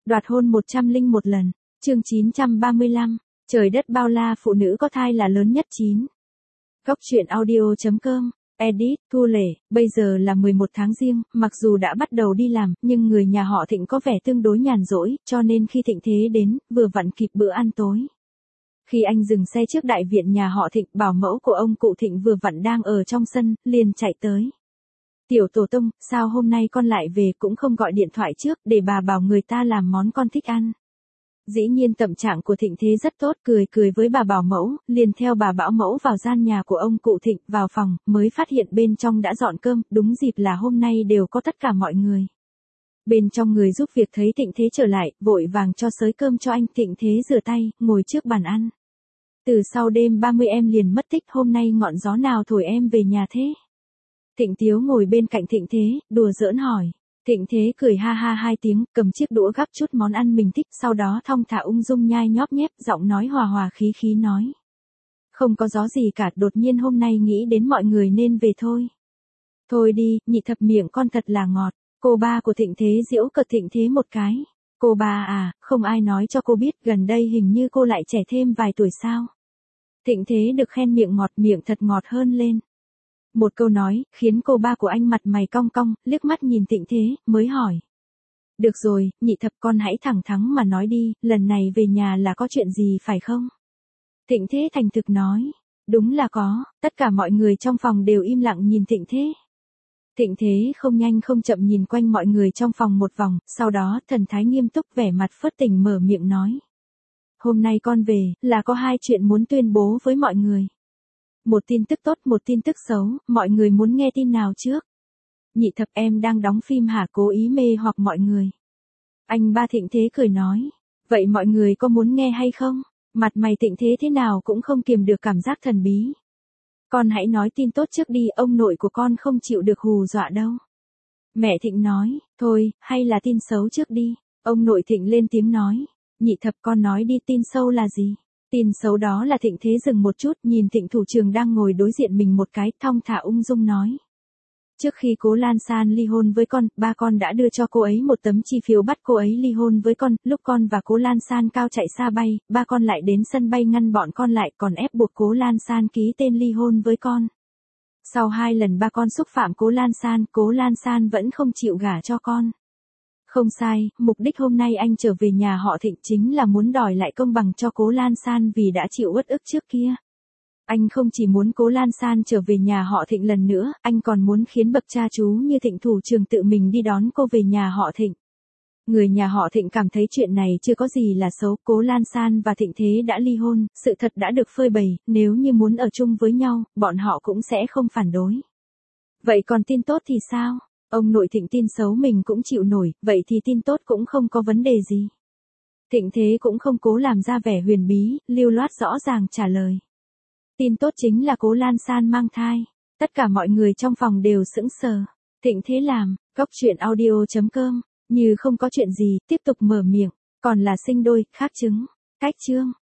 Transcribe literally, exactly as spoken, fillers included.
Đoạt hôn một trăm lẻ một lần. Chương chín trăm ba mươi lăm. Trời đất bao la, phụ nữ có thai là lớn nhất chín. Góc truyện audio chấm com. Edit, Thu Lệ, bây giờ là mười một tháng Giêng, mặc dù đã bắt đầu đi làm, nhưng người nhà họ Thịnh có vẻ tương đối nhàn rỗi, cho nên khi Thịnh Thế đến, vừa vặn kịp bữa ăn tối. Khi anh dừng xe trước đại viện nhà họ Thịnh, bảo mẫu của ông cụ Thịnh vừa vặn đang ở trong sân, liền chạy tới. Tiểu tổ tông, sao hôm nay con lại về cũng không gọi điện thoại trước, để bà bảo người ta làm món con thích ăn. Dĩ nhiên tâm trạng của Thịnh Thế rất tốt, cười cười với bà bảo mẫu, liền theo bà bảo mẫu vào gian nhà của ông cụ Thịnh, vào phòng, mới phát hiện bên trong đã dọn cơm, đúng dịp là hôm nay đều có tất cả mọi người. Bên trong người giúp việc thấy Thịnh Thế trở lại, vội vàng cho xới cơm cho anh. Thịnh Thế rửa tay, ngồi trước bàn ăn. Từ sau đêm ba mươi em liền mất tích, hôm nay ngọn gió nào thổi em về nhà thế? Thịnh Tiếu ngồi bên cạnh Thịnh Thế, đùa giỡn hỏi. Thịnh Thế cười ha ha hai tiếng, cầm chiếc đũa gắp chút món ăn mình thích, sau đó thong thả ung dung nhai nhóp nhép, giọng nói hòa hòa khí khí nói. Không có gió gì cả, đột nhiên hôm nay nghĩ đến mọi người nên về thôi. Thôi đi, nhị thập miệng con thật là ngọt. Cô ba của Thịnh Thế giễu cợt Thịnh Thế một cái. Cô ba à, không ai nói cho cô biết, gần đây hình như cô lại trẻ thêm vài tuổi sao. Thịnh Thế được khen miệng ngọt, miệng thật ngọt hơn lên. Một câu nói, khiến cô ba của anh mặt mày cong cong, liếc mắt nhìn Thịnh Thế, mới hỏi. Được rồi, nhị thập con hãy thẳng thắn mà nói đi, lần này về nhà là có chuyện gì phải không? Thịnh Thế thành thực nói. Đúng là có, tất cả mọi người trong phòng đều im lặng nhìn Thịnh Thế. Thịnh Thế không nhanh không chậm nhìn quanh mọi người trong phòng một vòng, sau đó thần thái nghiêm túc vẻ mặt phớt tỉnh mở miệng nói. Hôm nay con về, là có hai chuyện muốn tuyên bố với mọi người. Một tin tức tốt, một tin tức xấu, mọi người muốn nghe tin nào trước? Nhị thập em đang đóng phim hả, cố ý mê hoặc mọi người. Anh ba Thịnh Thế cười nói. Vậy mọi người có muốn nghe hay không? Mặt mày Thịnh Thế thế nào cũng không kiềm được cảm giác thần bí. Con hãy nói tin tốt trước đi, ông nội của con không chịu được hù dọa đâu. Mẹ Thịnh nói, thôi, hay là tin xấu trước đi. Ông nội Thịnh lên tiếng nói. Nhị thập con nói đi, tin xấu là gì? Tin xấu đó là Thịnh Thế dừng một chút, nhìn Thịnh thủ trường đang ngồi đối diện mình một cái, thong thả ung dung nói. Trước khi Cố Lan San ly hôn với con, ba con đã đưa cho cô ấy một tấm chi phiếu bắt cô ấy ly hôn với con, lúc con và Cố Lan San cao chạy xa bay, ba con lại đến sân bay ngăn bọn con lại, còn ép buộc Cố Lan San ký tên ly hôn với con. Sau hai lần ba con xúc phạm Cố Lan San, Cố Lan San vẫn không chịu gả cho con. Không sai, mục đích hôm nay anh trở về nhà họ Thịnh chính là muốn đòi lại công bằng cho Cố Lan San vì đã chịu uất ức trước kia. Anh không chỉ muốn Cố Lan San trở về nhà họ Thịnh lần nữa, anh còn muốn khiến bậc cha chú như Thịnh thủ trường tự mình đi đón cô về nhà họ Thịnh. Người nhà họ Thịnh cảm thấy chuyện này chưa có gì là xấu, Cố Lan San và Thịnh Thế đã ly hôn, sự thật đã được phơi bày, nếu như muốn ở chung với nhau, bọn họ cũng sẽ không phản đối. Vậy còn tin tốt thì sao? Ông nội Thịnh tin xấu mình cũng chịu nổi, vậy thì tin tốt cũng không có vấn đề gì. Thịnh Thế cũng không cố làm ra vẻ huyền bí, lưu loát rõ ràng trả lời. Tin tốt chính là Cố Lan San mang thai. Tất cả mọi người trong phòng đều sững sờ. Thịnh Thế làm, góc truyện audio chấm com, như không có chuyện gì, tiếp tục mở miệng, còn là sinh đôi, khác chứng, cách chương.